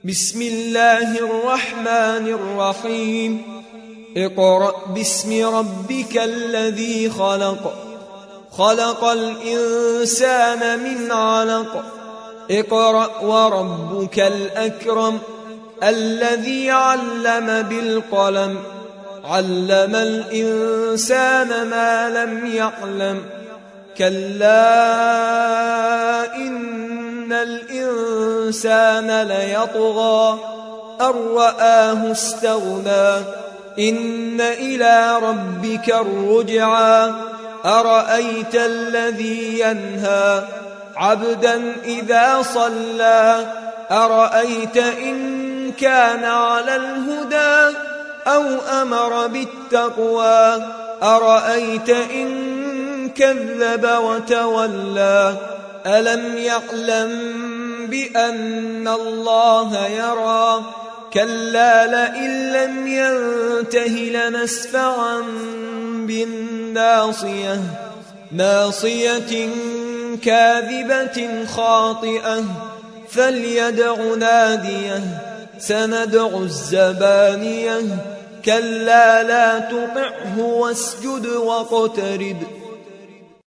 بسم الله الرحمن الرحيم اقرأ باسم ربك الذي خلق خلق الإنسان من علق اقرأ وربك الأكرم الذي علم بالقلم علم الإنسان ما لم يعلم كلا إن الإنسان ليطغى أن رآه استغنى إن إلى ربك الرجعى أرأيت الذي ينهى عبدا إذا صلى أرأيت إن كان على الهدى أو أمر بالتقوى أرأيت إن كذب وتولى ألم يعلم بأن الله يرى كلا لئن لم ينته لنسفعا بالناصية ناصية كاذبة خاطئة فليدع ناديه سندع الزبانية كلا لا تطعه واسجد واقترب